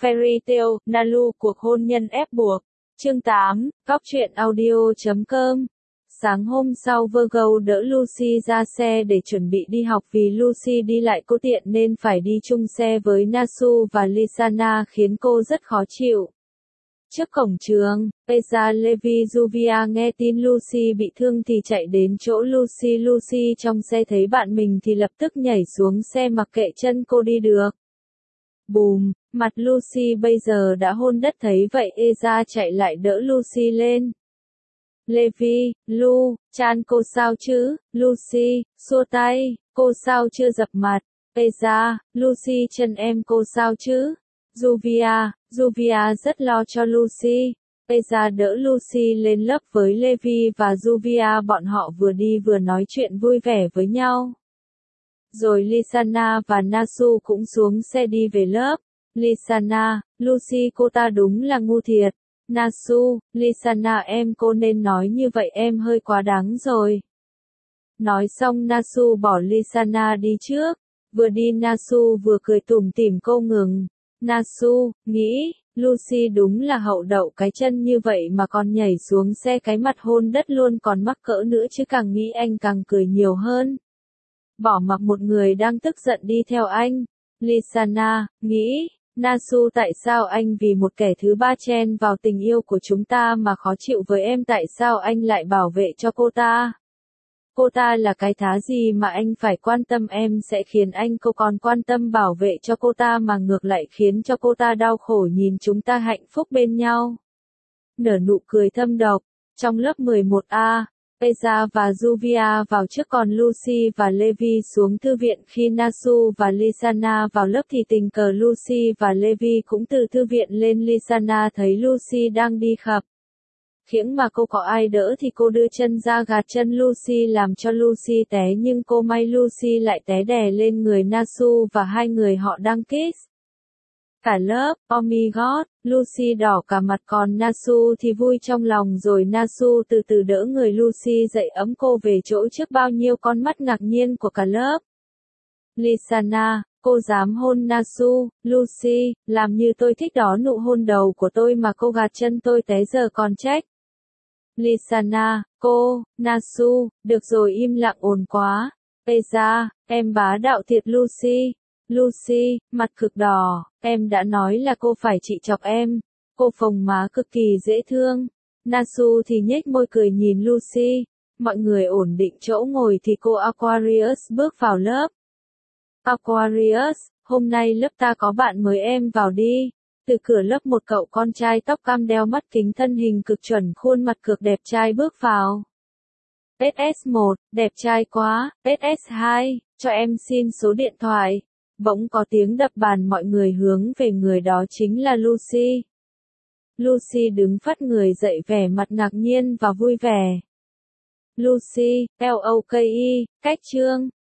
Fairy Tail, Nalu, cuộc hôn nhân ép buộc. Chương 8, Cóc truyện audio.com. Sáng hôm sau Virgo đỡ Lucy ra xe để chuẩn bị đi học vì Lucy đi lại cô tiện nên phải đi chung xe với Nasu và Lysana khiến cô rất khó chịu. Trước cổng trường, Peza Levi Juvia nghe tin Lucy bị thương thì chạy đến chỗ Lucy. Lucy trong xe thấy bạn mình thì lập tức nhảy xuống xe mặc kệ chân cô đi được. Bùm, mặt Lucy bây giờ đã hôn đất thấy vậy Eza chạy lại đỡ Lucy lên. Levi, Lu, Chan cô sao chứ, Lucy, xua tay, cô sao chưa dập mặt, Eza, Lucy chân em cô sao chứ, Juvia rất lo cho Lucy. Eza đỡ Lucy lên lớp với Levi và Juvia, bọn họ vừa đi vừa nói chuyện vui vẻ với nhau. Rồi Lysana và Nasu cũng xuống xe đi về lớp. Lysana, Lucy cô ta đúng là ngu thiệt. Nasu, Lysana em cô nên nói như vậy em hơi quá đáng rồi. Nói xong Nasu bỏ Lysana đi trước. Vừa đi Nasu vừa cười tủm tỉm cô ngừng. Nasu, nghĩ, Lucy đúng là hậu đậu cái chân như vậy mà còn nhảy xuống xe cái mặt hôn đất luôn còn mắc cỡ nữa chứ càng nghĩ anh càng cười nhiều hơn. Bỏ mặc một người đang tức giận đi theo anh. Lysana, nghĩ, Nasu tại sao anh vì một kẻ thứ ba chen vào tình yêu của chúng ta mà khó chịu với em tại sao anh lại bảo vệ cho cô ta? Cô ta là cái thá gì mà anh phải quan tâm em sẽ khiến anh cô còn quan tâm bảo vệ cho cô ta mà ngược lại khiến cho cô ta đau khổ nhìn chúng ta hạnh phúc bên nhau. Nở nụ cười thâm độc, trong lớp 11A. Peza và Juvia vào trước còn Lucy và Levi xuống thư viện khi Nasu và Lysana vào lớp thì tình cờ Lucy và Levi cũng từ thư viện lên. Lysana thấy Lucy đang đi khập khiễng mà cô có ai đỡ thì cô đưa chân ra gạt chân Lucy làm cho Lucy té nhưng cô may Lucy lại té đè lên người Nasu và hai người họ đang kiss. Cả lớp, oh my god, Lucy đỏ cả mặt còn Nasu thì vui trong lòng rồi Nasu từ từ đỡ người Lucy dậy ấm cô về chỗ trước bao nhiêu con mắt ngạc nhiên của cả lớp. Lysana, cô dám hôn Nasu, Lucy, làm như tôi thích đó nụ hôn đầu của tôi mà cô gạt chân tôi té giờ còn trách. Lysana, cô, Nasu, được rồi im lặng ồn quá. Peza, em bá đạo thiệt Lucy. Lucy, mặt cực đỏ, em đã nói là cô phải trị chọc em. Cô phồng má cực kỳ dễ thương. Nasu thì nhếch môi cười nhìn Lucy. Mọi người ổn định chỗ ngồi thì cô Aquarius bước vào lớp. Aquarius, hôm nay lớp ta có bạn mới em vào đi. Từ cửa lớp một cậu con trai tóc cam đeo mắt kính thân hình cực chuẩn khuôn mặt cực đẹp trai bước vào. SS1, đẹp trai quá, SS2, cho em xin số điện thoại. Bỗng có tiếng đập bàn mọi người hướng về người đó chính là Lucy. Lucy đứng phắt người dậy vẻ mặt ngạc nhiên và vui vẻ. Lucy, LOKI, cách chương.